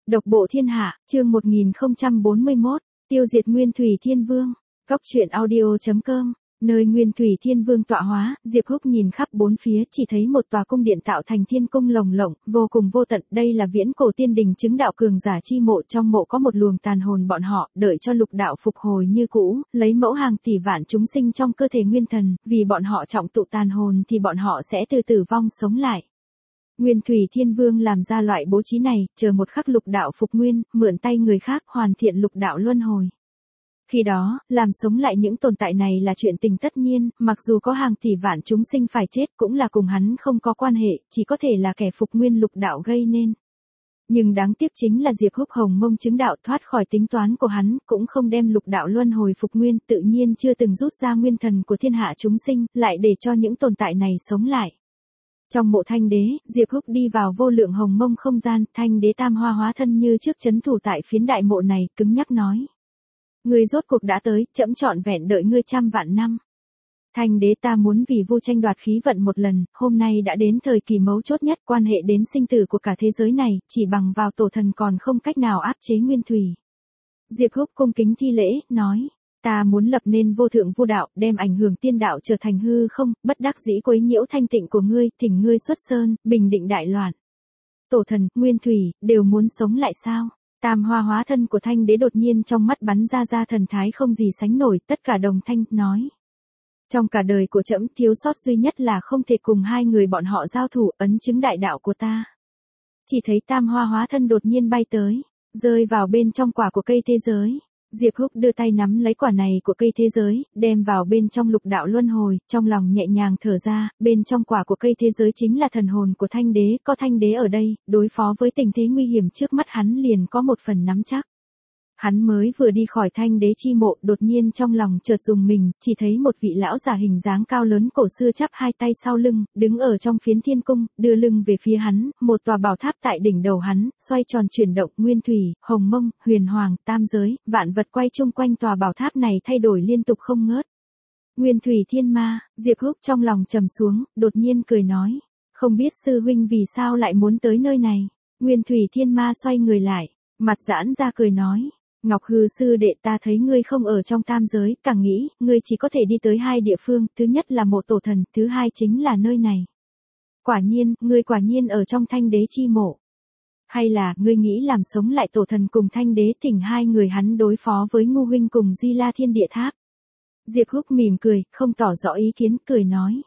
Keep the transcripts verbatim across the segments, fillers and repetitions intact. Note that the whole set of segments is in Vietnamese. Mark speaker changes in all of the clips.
Speaker 1: Độc bộ thiên hạ, chương một nghìn không trăm bốn mươi mốt, tiêu diệt Nguyên Thủy Thiên Vương. Góc truyện audio chấm com. Nơi Nguyên Thủy Thiên Vương tọa hóa, Diệp Húc nhìn khắp bốn phía chỉ thấy một tòa cung điện tạo thành thiên cung lồng lộng, vô cùng vô tận. Đây là viễn cổ tiên đình chứng đạo cường giả chi mộ, trong mộ có một luồng tàn hồn bọn họ, đợi cho lục đạo phục hồi như cũ, lấy mẫu hàng tỷ vạn chúng sinh trong cơ thể nguyên thần, vì bọn họ trọng tụ tàn hồn thì bọn họ sẽ từ tử vong sống lại. Nguyên Thủy Thiên Vương làm ra loại bố trí này, chờ một khắc lục đạo phục nguyên, mượn tay người khác hoàn thiện lục đạo luân hồi. Khi đó, làm sống lại những tồn tại này là chuyện tình tất nhiên, mặc dù có hàng tỷ vạn chúng sinh phải chết cũng là cùng hắn không có quan hệ, chỉ có thể là kẻ phục nguyên lục đạo gây nên. Nhưng đáng tiếc chính là Diệp Húc hồng mông chứng đạo thoát khỏi tính toán của hắn, cũng không đem lục đạo luân hồi phục nguyên, tự nhiên chưa từng rút ra nguyên thần của thiên hạ chúng sinh, lại để cho những tồn tại này sống lại. Trong mộ Thanh Đế, Diệp Húc đi vào vô lượng hồng mông không gian, Thanh Đế tam hoa hóa thân như trước trấn thủ tại phiến đại mộ này, cứng nhắc nói. Ngươi rốt cuộc đã tới, trẫm trọn vẹn đợi ngươi trăm vạn năm. Thanh Đế ta muốn vì vô tranh đoạt khí vận một lần, hôm nay đã đến thời kỳ mấu chốt nhất, quan hệ đến sinh tử của cả thế giới này, chỉ bằng vào tổ thần còn không cách nào áp chế Nguyên Thủy. Diệp Húc cung kính thi lễ, nói. Ta muốn lập nên vô thượng vô đạo, đem ảnh hưởng tiên đạo trở thành hư không, bất đắc dĩ quấy nhiễu thanh tịnh của ngươi, thỉnh ngươi xuất sơn, bình định đại loạn. Tổ thần, Nguyên Thủy, đều muốn sống lại sao? Tam hoa hóa thân của Thanh Đế đột nhiên trong mắt bắn ra ra thần thái không gì sánh nổi, tất cả đồng thanh, nói. Trong cả đời của trẫm thiếu sót duy nhất là không thể cùng hai người bọn họ giao thủ, ấn chứng đại đạo của ta. Chỉ thấy tam hoa hóa thân đột nhiên bay tới, rơi vào bên trong quả của cây thế giới. Diệp Húc đưa tay nắm lấy quả này của cây thế giới, đem vào bên trong lục đạo luân hồi, trong lòng nhẹ nhàng thở ra, bên trong quả của cây thế giới chính là thần hồn của Thanh Đế, có Thanh Đế ở đây, đối phó với tình thế nguy hiểm trước mắt hắn liền có một phần nắm chắc. Hắn mới vừa đi khỏi Thanh Đế chi mộ, đột nhiên trong lòng chợt rùng mình, chỉ thấy một vị lão già hình dáng cao lớn cổ xưa chắp hai tay sau lưng, đứng ở trong phiến thiên cung, đưa lưng về phía hắn, một tòa bảo tháp tại đỉnh đầu hắn, xoay tròn chuyển động, Nguyên Thủy, hồng mông, huyền hoàng, tam giới, vạn vật quay chung quanh tòa bảo tháp này thay đổi liên tục không ngớt. Nguyên Thủy Thiên Ma, Diệp Húc trong lòng trầm xuống, đột nhiên cười nói, không biết sư huynh vì sao lại muốn tới nơi này. Nguyên Thủy Thiên Ma xoay người lại, mặt giãn ra cười nói. Ngọc Hư sư đệ, ta thấy ngươi không ở trong tam giới, càng nghĩ, ngươi chỉ có thể đi tới hai địa phương, thứ nhất là mộ tổ thần, thứ hai chính là nơi này. Quả nhiên, ngươi quả nhiên ở trong Thanh Đế chi mộ. Hay là, ngươi nghĩ làm sống lại tổ thần cùng Thanh Đế, thỉnh hai người hắn đối phó với Ngu huynh cùng Di La Thiên Địa Tháp. Diệp Húc mỉm cười, không tỏ rõ ý kiến, cười nói.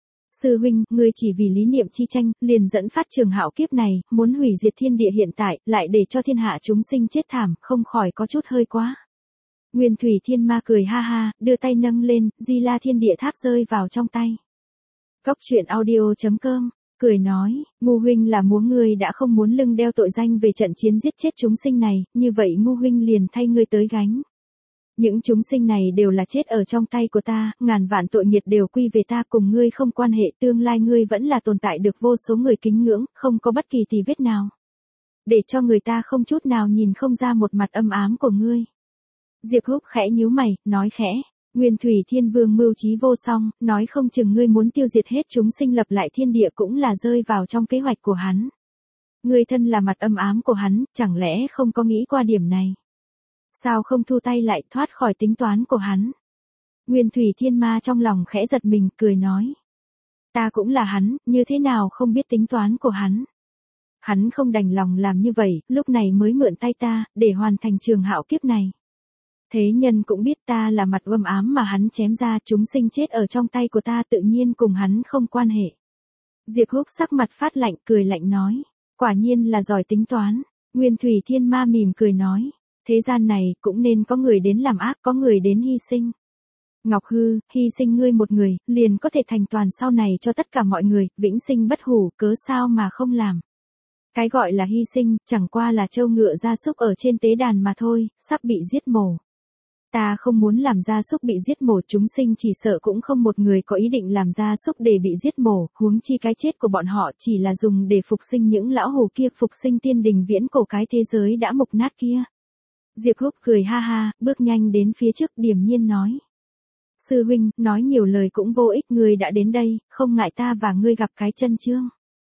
Speaker 1: Sư huynh, ngươi chỉ vì lý niệm chi tranh, liền dẫn phát trường hạo kiếp này, muốn hủy diệt thiên địa hiện tại, lại để cho thiên hạ chúng sinh chết thảm, không khỏi có chút hơi quá. Nguyên Thủy Thiên Ma cười ha ha, đưa tay nâng lên, Di La Thiên Địa Tháp rơi vào trong tay. Góc truyện audio chấm com, cười nói, Ngu huynh là muốn ngươi đã không muốn lưng đeo tội danh về trận chiến giết chết chúng sinh này, như vậy Ngu huynh liền thay ngươi tới gánh. Những chúng sinh này đều là chết ở trong tay của ta, ngàn vạn tội nghiệt đều quy về ta, cùng ngươi không quan hệ, tương lai ngươi vẫn là tồn tại được vô số người kính ngưỡng, không có bất kỳ tì vết nào. Để cho người ta không chút nào nhìn không ra một mặt âm ám của ngươi. Diệp Húc khẽ nhíu mày, nói khẽ, Nguyên Thủy Thiên Vương mưu trí vô song, nói không chừng ngươi muốn tiêu diệt hết chúng sinh lập lại thiên địa cũng là rơi vào trong kế hoạch của hắn. Ngươi thân là mặt âm ám của hắn, chẳng lẽ không có nghĩ qua điểm này? Sao không thu tay lại thoát khỏi tính toán của hắn? Nguyên Thủy Thiên Ma trong lòng khẽ giật mình, cười nói. Ta cũng là hắn, như thế nào không biết tính toán của hắn? Hắn không đành lòng làm như vậy, lúc này mới mượn tay ta, để hoàn thành trường hạo kiếp này. Thế nhân cũng biết ta là mặt âm ám mà hắn chém ra, chúng sinh chết ở trong tay của ta tự nhiên cùng hắn không quan hệ. Diệp Húc sắc mặt phát lạnh, cười lạnh nói. Quả nhiên là giỏi tính toán. Nguyên Thủy Thiên Ma mỉm cười nói. Thế gian này, cũng nên có người đến làm ác, có người đến hy sinh. Ngọc Hư, hy sinh ngươi một người, liền có thể thành toàn sau này cho tất cả mọi người, vĩnh sinh bất hủ, cớ sao mà không làm. Cái gọi là hy sinh, chẳng qua là trâu ngựa gia súc ở trên tế đàn mà thôi, sắp bị giết mổ. Ta không muốn làm gia súc bị giết mổ, chúng sinh chỉ sợ cũng không một người có ý định làm gia súc để bị giết mổ, huống chi cái chết của bọn họ chỉ là dùng để phục sinh những lão hù kia, phục sinh tiên đình viễn cổ cái thế giới đã mục nát kia. Diệp Húc cười ha ha, bước nhanh đến phía trước, điềm nhiên nói. Sư huynh, nói nhiều lời cũng vô ích, ngươi đã đến đây, không ngại ta và ngươi gặp cái chân chương.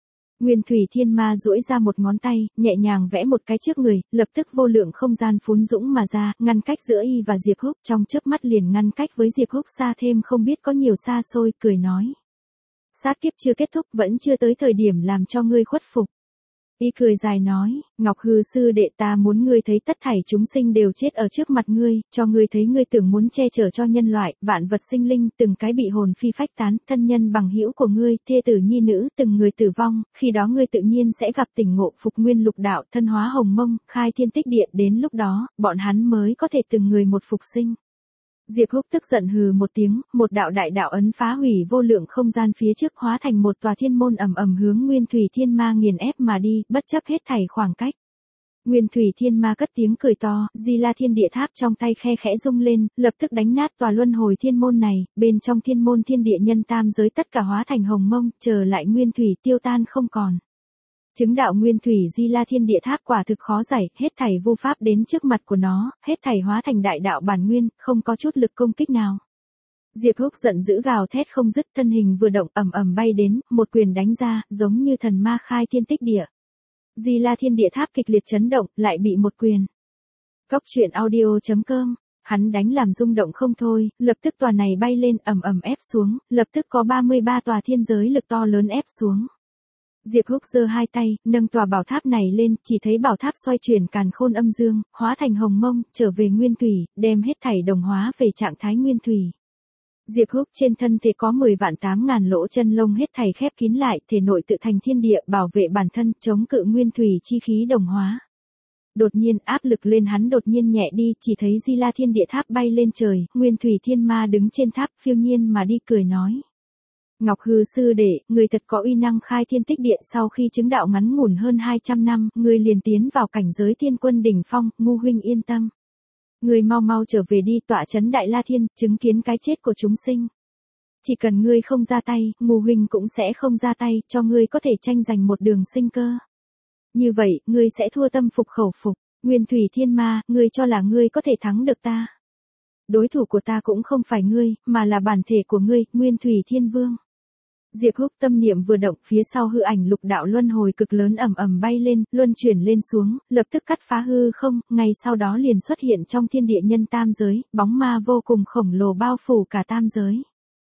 Speaker 1: Nguyên thủy thiên ma duỗi ra một ngón tay, nhẹ nhàng vẽ một cái trước người, lập tức vô lượng không gian phún dũng mà ra, ngăn cách giữa y và Diệp Húc, trong chớp mắt liền ngăn cách với Diệp Húc xa thêm không biết có nhiều xa xôi, cười nói. Sát kiếp chưa kết thúc, vẫn chưa tới thời điểm làm cho ngươi khuất phục. Y cười dài nói, Ngọc Hư sư đệ, ta muốn ngươi thấy tất thảy chúng sinh đều chết ở trước mặt ngươi, cho ngươi thấy ngươi tưởng muốn che chở cho nhân loại, vạn vật sinh linh, từng cái bị hồn phi phách tán, thân nhân bằng hữu của ngươi, thê tử nhi nữ, từng người tử vong, khi đó ngươi tự nhiên sẽ gặp tỉnh ngộ, phục nguyên lục đạo, thân hóa hồng mông, khai thiên tích địa, đến lúc đó, bọn hắn mới có thể từng người một phục sinh. Diệp Húc tức giận hừ một tiếng, một đạo đại đạo ấn phá hủy vô lượng không gian phía trước, hóa thành một tòa thiên môn ầm ầm hướng Nguyên Thủy Thiên Ma nghiền ép mà đi, bất chấp hết thảy khoảng cách. Nguyên Thủy Thiên Ma cất tiếng cười to, Di La Thiên Địa Tháp trong tay khe khẽ rung lên, lập tức đánh nát tòa luân hồi thiên môn này, bên trong thiên môn thiên địa nhân tam giới tất cả hóa thành hồng mông, chờ lại Nguyên Thủy tiêu tan không còn. Chứng đạo Nguyên Thủy Di La Thiên Địa Tháp quả thực khó giải, hết thảy vô pháp đến trước mặt của nó, hết thảy hóa thành đại đạo bản nguyên, không có chút lực công kích nào. Diệp Húc giận dữ gào thét không dứt, thân hình vừa động ầm ầm bay đến, một quyền đánh ra, giống như thần ma khai thiên tích địa. Di La Thiên Địa Tháp kịch liệt chấn động, lại bị một quyền. Cốc truyện audio chấm com, hắn đánh làm rung động không thôi, lập tức tòa này bay lên ầm ầm ép xuống, lập tức có ba mươi ba tòa thiên giới lực to lớn ép xuống. Diệp Húc giơ hai tay, nâng tòa bảo tháp này lên, chỉ thấy bảo tháp xoay chuyển càn khôn âm dương, hóa thành hồng mông, trở về nguyên thủy, đem hết thảy đồng hóa về trạng thái nguyên thủy. Diệp Húc trên thân thể có mười vạn tám ngàn lỗ chân lông hết thảy khép kín lại, thể nội tự thành thiên địa, bảo vệ bản thân, chống cự nguyên thủy chi khí đồng hóa. Đột nhiên áp lực lên hắn đột nhiên nhẹ đi, chỉ thấy Di La Thiên Địa Tháp bay lên trời, Nguyên Thủy Thiên Ma đứng trên tháp phiêu nhiên mà đi cười nói. Ngọc Hư sư đệ, người thật có uy năng khai thiên tích địa, sau khi chứng đạo ngắn ngủn hơn hai trăm năm, người liền tiến vào cảnh giới thiên quân đỉnh phong, ngu huynh yên tâm. Người mau mau trở về đi, tọa chấn Đại La Thiên, chứng kiến cái chết của chúng sinh. Chỉ cần ngươi không ra tay, ngu huynh cũng sẽ không ra tay, cho ngươi có thể tranh giành một đường sinh cơ. Như vậy, ngươi sẽ thua tâm phục khẩu phục, Nguyên Thủy Thiên Ma, ngươi cho là ngươi có thể thắng được ta. Đối thủ của ta cũng không phải ngươi, mà là bản thể của ngươi, Nguyên Thủy Thiên Vương. Diệp Húc tâm niệm vừa động, phía sau hư ảnh lục đạo luân hồi cực lớn ầm ầm bay lên, luân chuyển lên xuống, lập tức cắt phá hư không, ngay sau đó liền xuất hiện trong thiên địa nhân tam giới, bóng ma vô cùng khổng lồ bao phủ cả tam giới.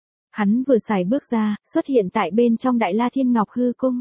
Speaker 1: Hắn vừa xài bước ra, xuất hiện tại bên trong Đại La Thiên Ngọc Hư Cung.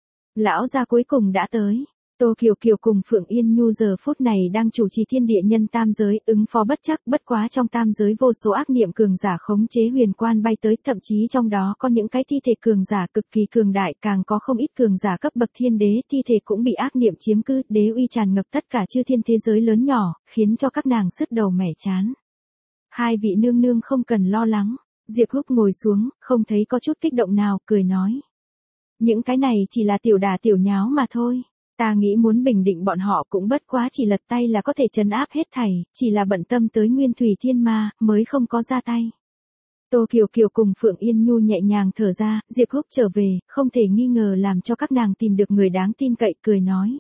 Speaker 1: Lão gia cuối cùng đã tới. Tô Kiều Kiều cùng Phượng Yên Nhu giờ phút này đang chủ trì thiên địa nhân tam giới, ứng phó bất chắc, bất quá trong tam giới vô số ác niệm cường giả khống chế huyền quan bay tới, thậm chí trong đó có những cái thi thể cường giả cực kỳ cường đại, càng có không ít cường giả cấp bậc thiên đế, thi thể cũng bị ác niệm chiếm cứ, đế uy tràn ngập tất cả chư thiên thế giới lớn nhỏ, khiến cho các nàng sứt đầu mẻ chán. Hai vị nương nương không cần lo lắng, Diệp Húc ngồi xuống, không thấy có chút kích động nào, cười nói. Những cái này chỉ là tiểu đà tiểu nháo mà thôi. Ta nghĩ muốn bình định bọn họ cũng bất quá chỉ lật tay là có thể trấn áp hết thảy, chỉ là bận tâm tới Nguyên Thủy Thiên Ma, mới không có ra tay. Tô Kiều Kiều cùng Phượng Yên Nhu nhẹ nhàng thở ra, Diệp Húc trở về, không thể nghi ngờ làm cho các nàng tìm được người đáng tin cậy, cười nói.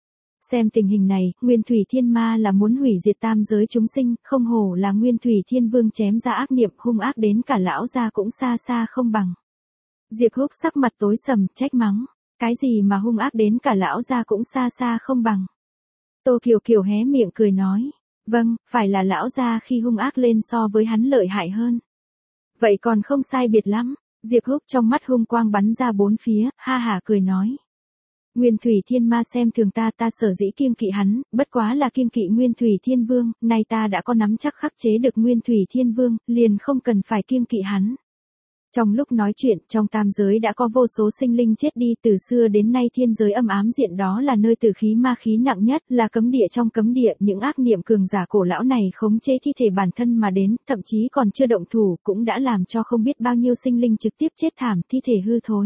Speaker 1: Xem tình hình này, Nguyên Thủy Thiên Ma là muốn hủy diệt tam giới chúng sinh, không hổ là Nguyên Thủy Thiên Vương chém ra ác niệm hung ác đến cả lão gia cũng xa xa không bằng. Diệp Húc sắc mặt tối sầm, trách mắng. Cái gì mà hung ác đến cả lão gia cũng xa xa không bằng. Tô Kiều Kiều hé miệng cười nói. Vâng, phải là lão gia khi hung ác lên so với hắn lợi hại hơn. Vậy còn không sai biệt lắm. Diệp Húc trong mắt hung quang bắn ra bốn phía, ha hả cười nói. Nguyên Thủy Thiên Ma xem thường ta, ta sở dĩ kiêng kỵ hắn, bất quá là kiêng kỵ Nguyên Thủy Thiên Vương, nay ta đã có nắm chắc khắc chế được Nguyên Thủy Thiên Vương, liền không cần phải kiêng kỵ hắn. Trong lúc nói chuyện, trong tam giới đã có vô số sinh linh chết đi, từ xưa đến nay thiên giới âm ám diện đó là nơi tử khí ma khí nặng nhất, là cấm địa trong cấm địa, những ác niệm cường giả cổ lão này khống chế thi thể bản thân mà đến, thậm chí còn chưa động thủ, cũng đã làm cho không biết bao nhiêu sinh linh trực tiếp chết thảm, thi thể hư thối.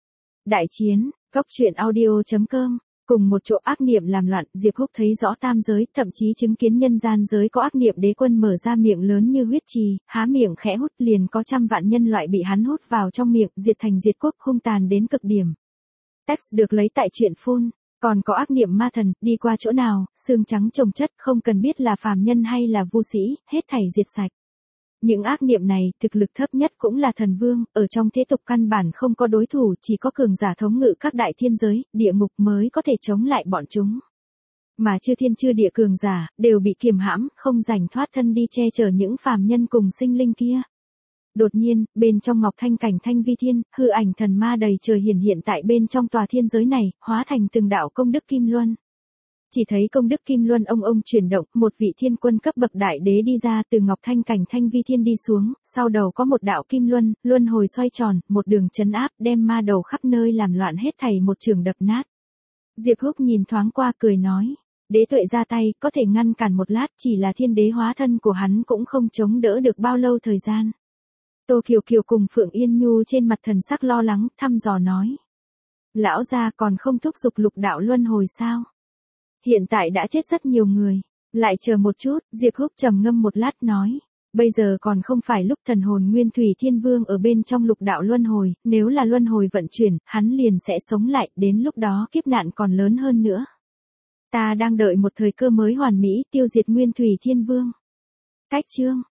Speaker 1: Đại chiến, Cốc truyện audio chấm com. Cùng một chỗ ác niệm làm loạn, Diệp Húc thấy rõ tam giới, thậm chí chứng kiến nhân gian giới có ác niệm đế quân mở ra miệng lớn như huyết trì, há miệng khẽ hút, liền có trăm vạn nhân loại bị hắn hút vào trong miệng, diệt thành diệt cốt, hung tàn đến cực điểm. Text được lấy tại truyện phun, còn có ác niệm ma thần, đi qua chỗ nào, xương trắng chồng chất, không cần biết là phàm nhân hay là vu sĩ, hết thảy diệt sạch. Những ác niệm này, thực lực thấp nhất cũng là thần vương, ở trong thế tục căn bản không có đối thủ, chỉ có cường giả thống ngự các đại thiên giới, địa ngục mới có thể chống lại bọn chúng. Mà chư thiên chư địa cường giả, đều bị kiềm hãm, không rảnh thoát thân đi che chở những phàm nhân cùng sinh linh kia. Đột nhiên, bên trong ngọc thanh cảnh thanh vi thiên, hư ảnh thần ma đầy trời hiển hiện tại bên trong tòa thiên giới này, hóa thành từng đạo công đức kim luân. Chỉ thấy công đức kim luân ông ông chuyển động, một vị thiên quân cấp bậc đại đế đi ra từ ngọc thanh cảnh thanh vi thiên đi xuống, sau đầu có một đạo kim luân, luân hồi xoay tròn, một đường chấn áp, đem ma đầu khắp nơi làm loạn hết thảy một trường đập nát. Diệp Húc nhìn thoáng qua cười nói, đế tuệ ra tay, có thể ngăn cản một lát, chỉ là thiên đế hóa thân của hắn cũng không chống đỡ được bao lâu thời gian. Tô Kiều Kiều cùng Phượng Yên Nhu trên mặt thần sắc lo lắng, thăm dò nói. Lão gia còn không thúc giục lục đạo luân hồi sao? Hiện tại đã chết rất nhiều người. Lại chờ một chút, Diệp Húc trầm ngâm một lát nói. Bây giờ còn không phải lúc thần hồn Nguyên Thủy Thiên Vương ở bên trong lục đạo luân hồi, nếu là luân hồi vận chuyển, hắn liền sẽ sống lại, đến lúc đó kiếp nạn còn lớn hơn nữa. Ta đang đợi một thời cơ mới hoàn mỹ, tiêu diệt Nguyên Thủy Thiên Vương. Cách chương